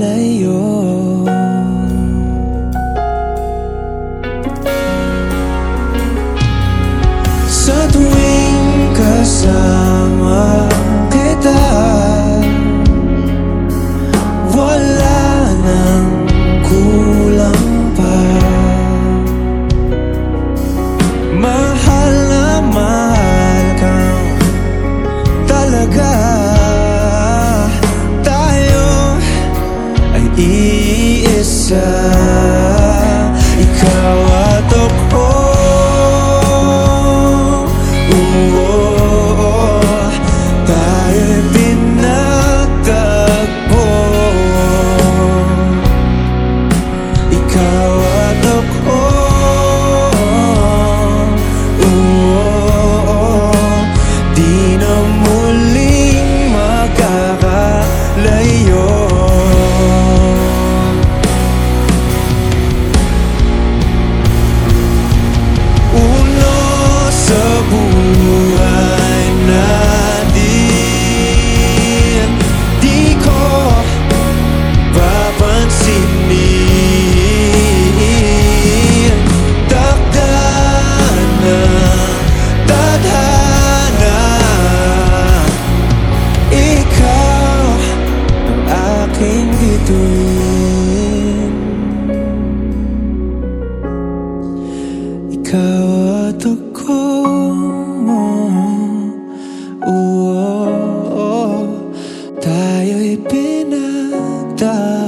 makalayo. Sa tuwing kasama kita, wala nang kulang pa. Mahal na mahal kang talaga. Tayo ay iisa, ikaw at ako. Tayo'y pinagtagpo, ikaw at ako. Di na muling magkakalayo. Uno sa buhay natin, di ko papansinin. Takda ng tadhana, ikaw ang aking bituin. Ikaw at ako, tayo'y pinagtagpo.